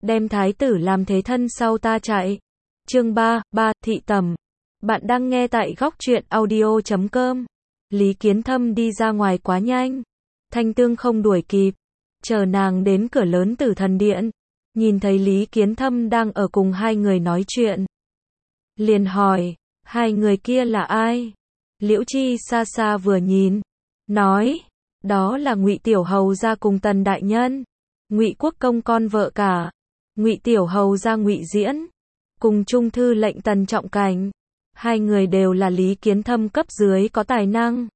đem thái tử làm thế thân sau ta chạy. Chương 3, thị tầm. Bạn đang nghe tại góc truyện audio.com. Lý Kiến Thâm đi ra ngoài quá nhanh. Thanh Tương không đuổi kịp. Chờ nàng đến cửa lớn Tử Thần Điện. Nhìn thấy Lý Kiến Thâm đang ở cùng hai người nói chuyện. Liền hỏi, hai người kia là ai? Liễu Chi xa xa vừa nhìn. Nói, đó là Ngụy Tiểu Hầu gia cùng Tần Đại Nhân. Ngụy Quốc Công con vợ cả. Ngụy Tiểu Hầu gia Ngụy Diễn. Cùng Trung Thư lệnh Tần Trọng Cảnh. Hai người đều là Lý Kiến Thâm cấp dưới có tài năng.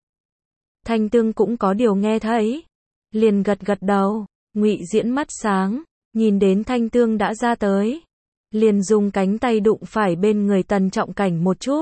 Thanh Tương cũng có điều nghe thấy. Liền gật gật đầu. Ngụy Diễn mắt sáng. Nhìn đến Thanh Tương đã ra tới. Liền dùng cánh tay đụng phải bên người Tần Trọng Cảnh một chút.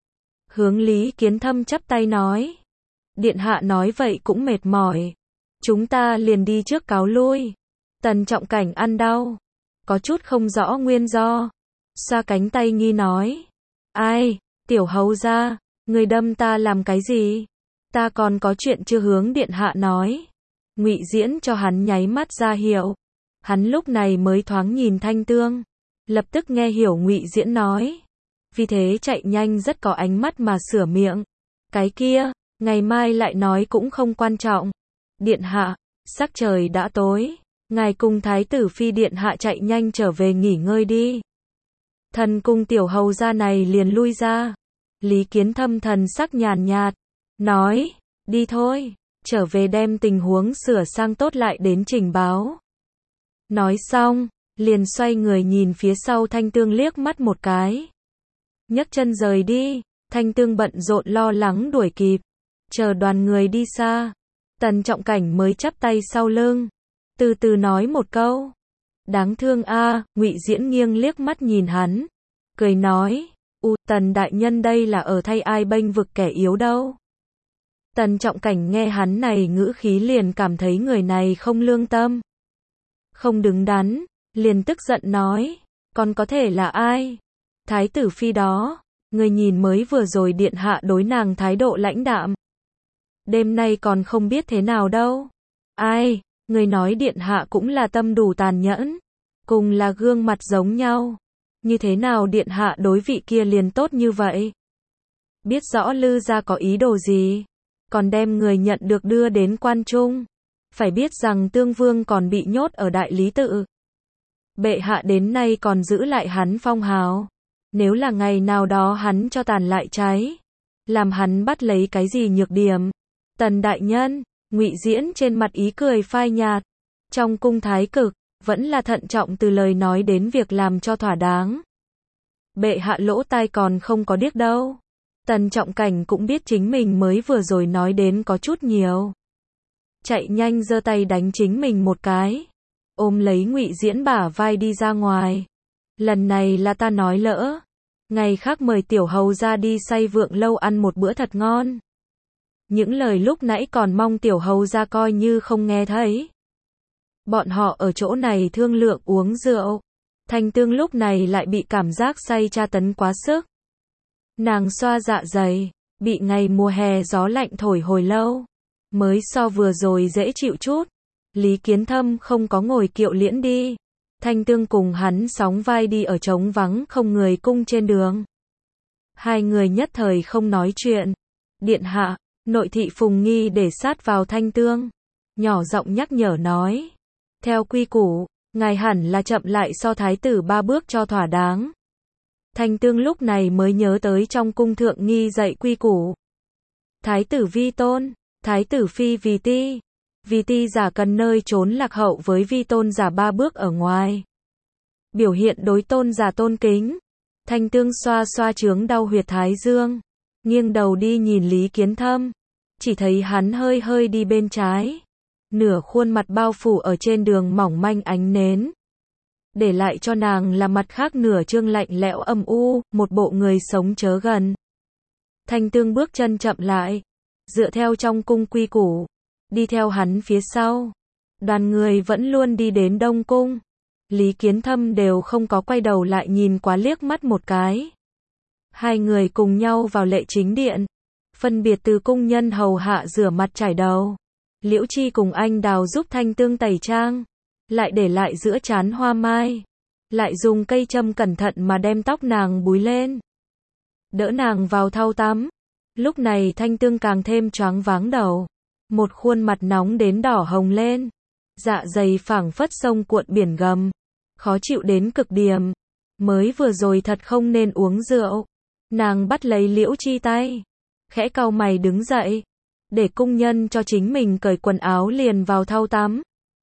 Hướng Lý Kiến Thâm chắp tay nói. Điện hạ nói vậy cũng mệt mỏi. Chúng ta liền đi trước cáo lui. Tần Trọng Cảnh ăn đau. Có chút không rõ nguyên do. Xoa cánh tay nghi nói. Ai, Tiểu Hầu gia, người đâm ta làm cái gì? Ta còn có chuyện chưa hướng điện hạ nói. Ngụy Diễn cho hắn nháy mắt ra hiệu. Hắn lúc này mới thoáng nhìn Thanh Tương. Lập tức nghe hiểu Ngụy Diễn nói. Vì thế chạy nhanh rất có ánh mắt mà sửa miệng. Cái kia, ngày mai lại nói cũng không quan trọng. Điện hạ, sắc trời đã tối. Ngài cùng Thái tử Phi điện hạ chạy nhanh trở về nghỉ ngơi đi. Thần cung Tiểu Hầu gia này liền lui ra. Lý Kiến Thâm thần sắc nhàn nhạt. Nói, đi thôi, trở về đem tình huống sửa sang tốt lại đến trình báo. Nói xong, liền xoay người nhìn phía sau Thanh Tương liếc mắt một cái. Nhấc chân rời đi. Thanh Tương bận rộn lo lắng đuổi kịp. Chờ đoàn người đi xa. Tần Trọng Cảnh mới chắp tay sau lưng. Từ từ nói một câu. Đáng thương a. Ngụy Diễn nghiêng liếc mắt nhìn hắn. Cười nói. Tần đại nhân đây là ở thay ai bênh vực kẻ yếu đâu. Tần Trọng Cảnh nghe hắn này ngữ khí liền cảm thấy người này không lương tâm. Không đứng đắn. Liền tức giận nói. Còn có thể là ai? Thái tử Phi đó. Người nhìn mới vừa rồi điện hạ đối nàng thái độ lãnh đạm. Đêm nay còn không biết thế nào đâu. Ai, người nói điện hạ cũng là tâm đủ tàn nhẫn. Cùng là gương mặt giống nhau. Như thế nào điện hạ đối vị kia liền tốt như vậy? Biết rõ Lư gia có ý đồ gì. Còn đem người nhận được đưa đến quan trung. Phải biết rằng Tương Vương còn bị nhốt ở Đại Lý Tự. Bệ hạ đến nay còn giữ lại hắn phong hào. Nếu là ngày nào đó hắn cho tàn lại cháy. Làm hắn bắt lấy cái gì nhược điểm? Tần đại nhân, Ngụy Diễn trên mặt ý cười phai nhạt. Trong cung thái cực, vẫn là thận trọng từ lời nói đến việc làm cho thỏa đáng. Bệ hạ lỗ tai còn không có điếc đâu. Tần Trọng Cảnh cũng biết chính mình mới vừa rồi nói đến có chút nhiều. Chạy nhanh giơ tay đánh chính mình một cái. Ôm lấy Ngụy Diễn bả vai đi ra ngoài. Lần này là ta nói lỡ. Ngày khác mời Tiểu Hầu ra đi Say Vượng lâu ăn một bữa thật ngon. Những lời lúc nãy còn mong Tiểu Hầu ra coi như không nghe thấy. Bọn họ ở chỗ này thương lượng uống rượu. Thanh Tương lúc này lại bị cảm giác say tra tấn quá sức. Nàng xoa dạ dày, bị ngày mùa hè gió lạnh thổi hồi lâu. Mới so vừa rồi dễ chịu chút. Lý Kiến Thâm không có ngồi kiệu liễn đi. Thanh Tương cùng hắn sóng vai đi ở trống vắng không người cung trên đường. Hai người nhất thời không nói chuyện. Điện hạ, nội thị Phùng Nghi để sát vào Thanh Tương. Nhỏ giọng nhắc nhở nói. Theo quy củ, ngài hẳn là chậm lại so thái tử 3 bước cho thỏa đáng. Thanh Tương lúc này mới nhớ tới trong cung thượng nghi dạy quy củ. Thái tử vi tôn, thái tử phi vì ti. Vì ti giả cần nơi trốn lạc hậu với vi tôn giả 3 bước ở ngoài. Biểu hiện đối tôn giả tôn kính. Thanh Tương xoa xoa chướng đau huyệt thái dương. Nghiêng đầu đi nhìn Lý Kiến Thâm. Chỉ thấy hắn hơi hơi đi bên trái. Nửa khuôn mặt bao phủ ở trên đường mỏng manh ánh nến. Để lại cho nàng là mặt khác nửa trương lạnh lẽo âm u, một bộ người sống chớ gần. Thanh Tương bước chân chậm lại. Dựa theo trong cung quy củ. Đi theo hắn phía sau. Đoàn người vẫn luôn đi đến Đông Cung. Lý Kiến Thâm đều không có quay đầu lại nhìn quá liếc mắt một cái. Hai người cùng nhau vào lệ chính điện. Phân biệt từ cung nhân hầu hạ rửa mặt chải đầu. Liễu Chi cùng anh Đào giúp Thanh Tương tẩy trang. lại để lại giữa trán hoa mai, lại dùng cây châm cẩn thận mà đem tóc nàng búi lên, đỡ nàng vào thau tắm. Lúc này Thanh Tương càng thêm choáng váng đầu, một khuôn mặt nóng đến đỏ hồng lên, dạ dày phảng phất sông cuộn biển gầm, khó chịu đến cực điểm. Mới vừa rồi thật không nên uống rượu. Nàng bắt lấy Liễu Chi tay, khẽ cau mày đứng dậy, để cung nhân cho chính mình cởi quần áo liền vào thau tắm.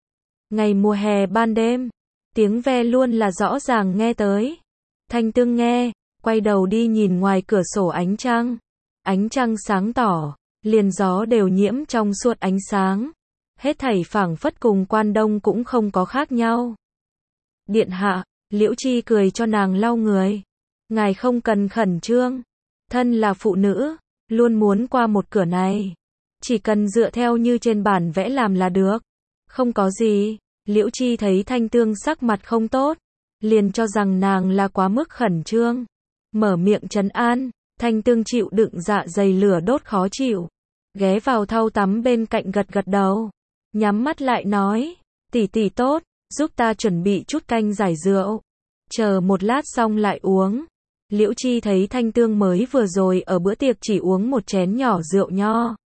Ngày mùa hè ban đêm, tiếng ve luôn là rõ ràng nghe tới. Thanh Tương nghe, quay đầu đi nhìn ngoài cửa sổ ánh trăng. Ánh trăng sáng tỏ, liền gió đều nhiễm trong suốt ánh sáng. Hết thảy phảng phất cùng Quan Đông cũng không có khác nhau. Điện hạ, Liễu Chi cười cho nàng lau người. Ngài không cần khẩn trương. Thân là phụ nữ, luôn muốn qua một cửa này. Chỉ cần dựa theo như trên bản vẽ làm là được. Không có gì. Liễu Chi thấy Thanh Tương sắc mặt không tốt, liền cho rằng nàng là quá mức khẩn trương. Mở miệng trấn an. Thanh Tương chịu đựng dạ dày lửa đốt khó chịu, ghé vào thau tắm bên cạnh gật gật đầu, nhắm mắt lại nói, tỷ tỷ tốt, giúp ta chuẩn bị chút canh giải rượu, chờ một lát xong lại uống. Liễu Chi thấy Thanh Tương mới vừa rồi ở bữa tiệc chỉ uống một chén nhỏ rượu nho,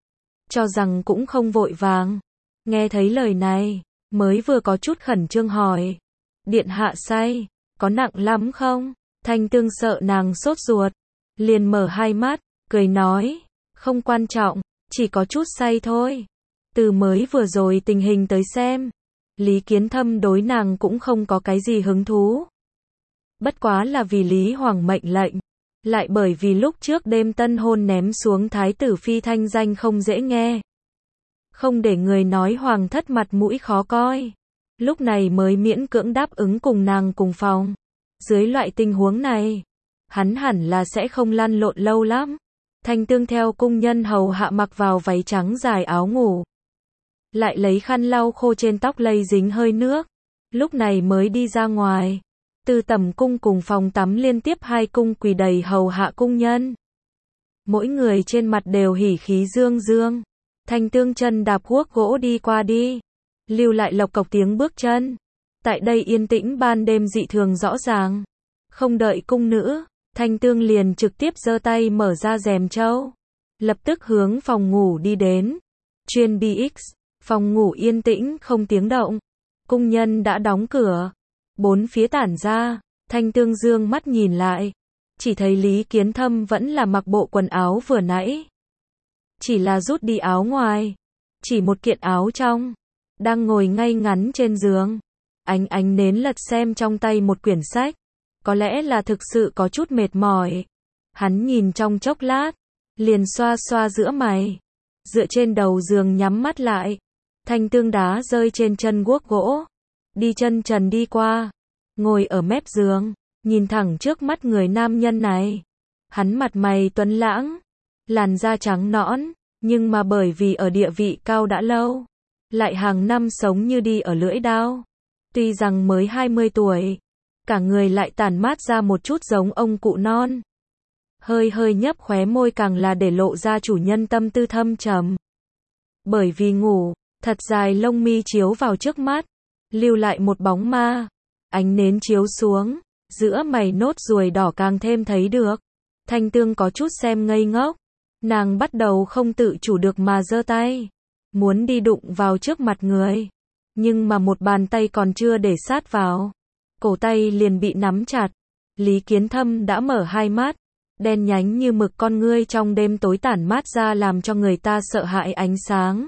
cho rằng cũng không vội vàng, nghe thấy lời này, mới vừa có chút khẩn trương hỏi, điện hạ say, có nặng lắm không? Thanh Tương sợ nàng sốt ruột, liền mở hai mắt, cười nói, không quan trọng, chỉ có chút say thôi. Từ mới vừa rồi tình hình tới xem, Lý Kiến Thâm đối nàng cũng không có cái gì hứng thú. Bất quá là vì Lý Hoàng mệnh lệnh, lại bởi vì lúc trước đêm tân hôn ném xuống thái tử phi thanh danh không dễ nghe. Không để người nói hoàng thất mặt mũi khó coi. Lúc này mới miễn cưỡng đáp ứng cùng nàng cùng phòng. Dưới loại tình huống này, hắn hẳn là sẽ không lăn lộn lâu lắm. Thanh Tương theo cung nhân hầu hạ mặc vào váy trắng dài áo ngủ, lại lấy khăn lau khô trên tóc lây dính hơi nước, lúc này mới đi ra ngoài. Từ tẩm cung cùng phòng tắm liên tiếp hai cung quỳ đầy hầu hạ cung nhân. Mỗi người trên mặt đều hỉ khí dương dương. Thanh Tương chân đạp guốc gỗ đi qua đi, lưu lại lộc cộc tiếng bước chân. Tại đây yên tĩnh ban đêm dị thường rõ ràng. Không đợi cung nữ, Thanh Tương liền trực tiếp giơ tay mở ra rèm trâu, lập tức hướng phòng ngủ đi đến. Chuyên BX, phòng ngủ yên tĩnh không tiếng động. Cung nhân đã đóng cửa, bốn phía tản ra. Thanh Tương dương mắt nhìn lại, chỉ thấy Lý Kiến Thâm vẫn là mặc bộ quần áo vừa nãy, chỉ là rút đi áo ngoài, chỉ một kiện áo trong, đang ngồi ngay ngắn trên giường, ánh nến lật xem trong tay một quyển sách. Có lẽ là thực sự có chút mệt mỏi. Hắn nhìn trong chốc lát, liền xoa xoa giữa mày, dựa trên đầu giường nhắm mắt lại. Thanh Tương đá rơi trên chân guốc gỗ, đi chân trần đi qua, ngồi ở mép giường, nhìn thẳng trước mắt người nam nhân này. Hắn mặt mày tuấn lãng, làn da trắng nõn, nhưng mà bởi vì ở địa vị cao đã lâu, lại hàng năm sống như đi ở lưỡi dao. Tuy rằng mới 20 tuổi, cả người lại tản mát ra một chút giống ông cụ non. Hơi nhấp khóe môi càng là để lộ ra chủ nhân tâm tư thâm trầm. Bởi vì ngủ, thật dài lông mi chiếu vào trước mắt, lưu lại một bóng ma. Ánh nến chiếu xuống, giữa mày nốt ruồi đỏ càng thêm thấy được. Thanh Tương có chút xem ngây ngốc, nàng bắt đầu không tự chủ được mà giơ tay, muốn đi đụng vào trước mặt người, nhưng mà một bàn tay còn chưa để sát vào, cổ tay liền bị nắm chặt. Lý Kiến Thâm đã mở hai mắt, đen nhánh như mực con ngươi trong đêm tối tản mát ra làm cho người ta sợ hãi ánh sáng.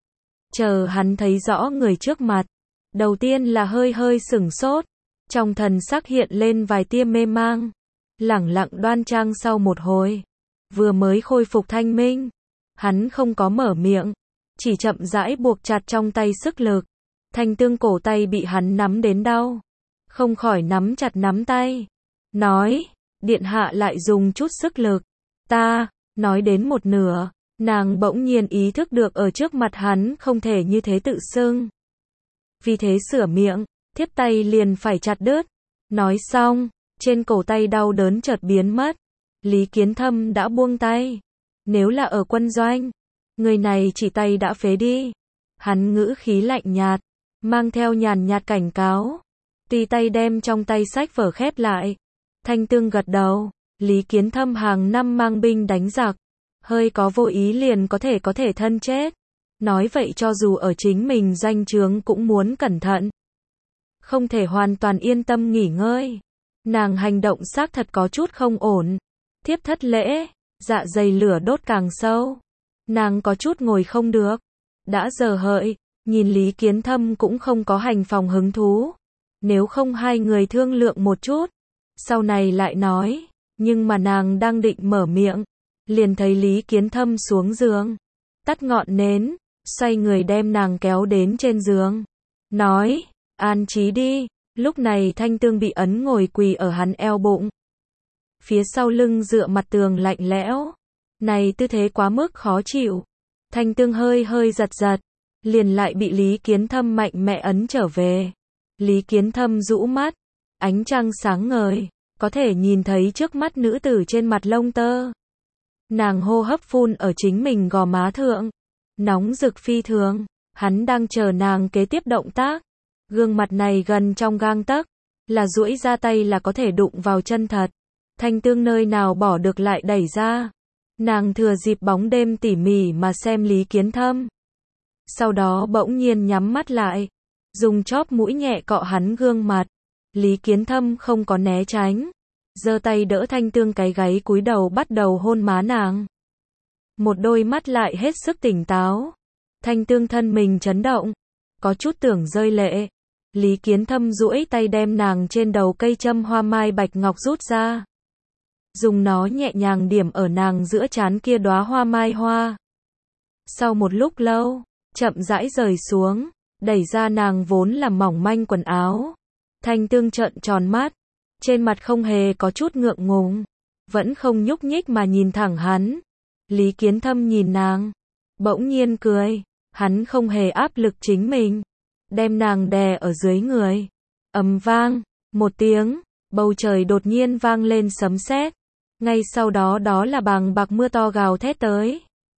Chờ hắn thấy rõ người trước mặt, đầu tiên là hơi sửng sốt, trong thần sắc hiện lên vài tia mê mang, lẳng lặng đoan trang sau một hồi, vừa mới khôi phục thanh minh, hắn không có mở miệng, chỉ chậm rãi buộc chặt trong tay sức lực. Thanh Tương cổ tay bị hắn nắm đến đau, không khỏi nắm chặt nắm tay, nói, điện hạ lại dùng chút sức lực. Ta, nói đến một nửa, nàng bỗng nhiên ý thức được ở trước mặt hắn không thể như thế tự xưng. Vì thế sửa miệng, thiếp tay liền phải chặt đứt. Nói xong, trên cổ tay đau đớn chợt biến mất. Lý Kiến Thâm đã buông tay. Nếu là ở quân doanh, người này chỉ tay đã phế đi. Hắn ngữ khí lạnh nhạt, mang theo nhàn nhạt cảnh cáo. Tùy tay đem trong tay sách vở khép lại. Thanh Tương gật đầu, Lý Kiến Thâm hàng năm mang binh đánh giặc, hơi có vô ý liền có thể thân chết. Nói vậy cho dù ở chính mình doanh trướng cũng muốn cẩn thận. Không thể hoàn toàn yên tâm nghỉ ngơi. Nàng hành động xác thật có chút không ổn. Thiếp thất lễ, dạ dày lửa đốt càng sâu. Nàng có chút ngồi không được. Đã giờ hợi, nhìn Lý Kiến Thâm cũng không có hành phòng hứng thú. Nếu không hai người thương lượng một chút, sau này lại nói. Nhưng mà nàng đang định mở miệng, liền thấy Lý Kiến Thâm xuống giường, tắt ngọn nến, xoay người đem nàng kéo đến trên giường. Nói, an trí đi. Lúc này Thanh Tương bị ấn ngồi quỳ ở hắn eo bụng. Phía sau lưng dựa mặt tường lạnh lẽo. Này tư thế quá mức khó chịu. Thanh Tương hơi giật, liền lại bị Lý Kiến Thâm mạnh mẽ ấn trở về. Lý Kiến Thâm rũ mắt, ánh trăng sáng ngời, có thể nhìn thấy trước mắt nữ tử trên mặt lông tơ. Nàng hô hấp phun ở chính mình gò má thượng, nóng rực phi thường, hắn đang chờ nàng kế tiếp động tác. Gương mặt này gần trong gang tấc, là duỗi ra tay là có thể đụng vào chân thật. Thanh Tương nơi nào bỏ được lại đẩy ra. Nàng thừa dịp bóng đêm tỉ mỉ mà xem Lý Kiến Thâm. Sau đó bỗng nhiên nhắm mắt lại, dùng chóp mũi nhẹ cọ hắn gương mặt. Lý Kiến Thâm không có né tránh, giơ tay đỡ Thanh Tương cái gáy cúi đầu bắt đầu hôn má nàng. Một đôi mắt lại hết sức tỉnh táo. Thanh Tương thân mình chấn động, có chút tưởng rơi lệ. Lý Kiến Thâm duỗi tay đem nàng trên đầu cây châm hoa mai bạch ngọc rút ra. Dùng nó nhẹ nhàng điểm ở nàng giữa trán kia đóa hoa mai hoa. Sau một lúc lâu, chậm rãi rời xuống, đẩy ra nàng vốn là mỏng manh quần áo. Thanh Tương trợn tròn mắt, trên mặt không hề có chút ngượng ngùng, vẫn không nhúc nhích mà nhìn thẳng hắn. Lý Kiến Thâm nhìn nàng, bỗng nhiên cười, hắn không hề áp lực chính mình, đem nàng đè ở dưới người. Ầm vang, một tiếng, bầu trời đột nhiên vang lên sấm sét. Ngay sau đó đó là bàng bạc mưa to gào thét tới.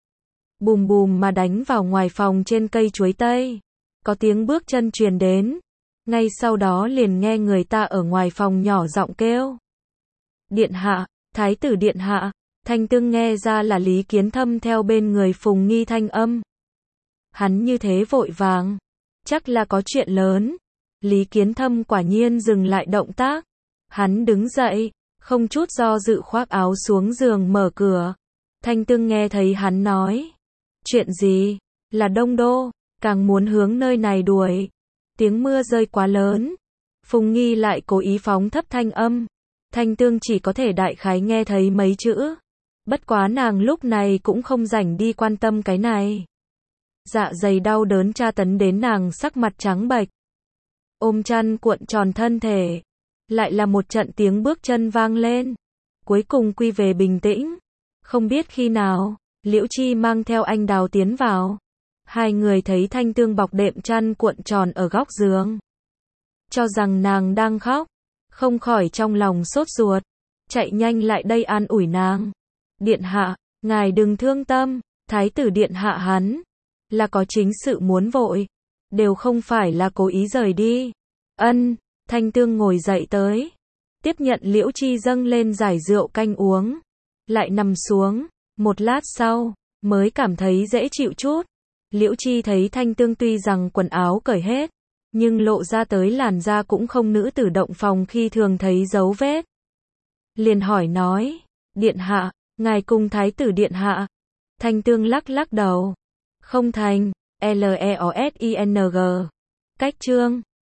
Bùm bùm mà đánh vào ngoài phòng trên cây chuối tây. Có tiếng bước chân truyền đến. Ngay sau đó liền nghe người ta ở ngoài phòng nhỏ giọng kêu. Điện hạ, thái tử điện hạ. Thanh Tương nghe ra là Lý Kiến Thâm theo bên người Phùng Nghi thanh âm. Hắn như thế vội vàng, chắc là có chuyện lớn. Lý Kiến Thâm quả nhiên dừng lại động tác. Hắn đứng dậy, không chút do dự khoác áo xuống giường mở cửa. Thanh Tương nghe thấy hắn nói. Chuyện gì? Là Đông Đô, càng muốn hướng nơi này đuổi. Tiếng mưa rơi quá lớn. Phùng Nghi lại cố ý phóng thấp thanh âm. Thanh Tương chỉ có thể đại khái nghe thấy mấy chữ. Bất quá nàng lúc này cũng không rảnh đi quan tâm cái này. Dạ dày đau đớn tra tấn đến nàng sắc mặt trắng bệch. Ôm chăn cuộn tròn thân thể. Lại là một trận tiếng bước chân vang lên. Cuối cùng quy về bình tĩnh. Không biết khi nào, Liễu Chi mang theo anh Đào tiến vào. Hai người thấy Thanh Tương bọc đệm chăn cuộn tròn ở góc giường. Cho rằng nàng đang khóc. Không khỏi trong lòng sốt ruột. Chạy nhanh lại đây an ủi nàng. Điện hạ, ngài đừng thương tâm. Thái tử điện hạ hắn là có chính sự muốn vội. Đều không phải là cố ý rời đi. Ân. Thanh Tương ngồi dậy tới. Tiếp nhận Liễu Chi dâng lên giải rượu canh uống. Lại nằm xuống. Một lát sau, mới cảm thấy dễ chịu chút. Liễu Chi thấy Thanh Tương tuy rằng quần áo cởi hết, nhưng lộ ra tới làn da cũng không nữ tử động phòng khi thường thấy dấu vết. Liền hỏi nói, điện hạ, ngài cùng thái tử điện hạ. Thanh Tương lắc đầu. Không thành, Leosing. Cách chương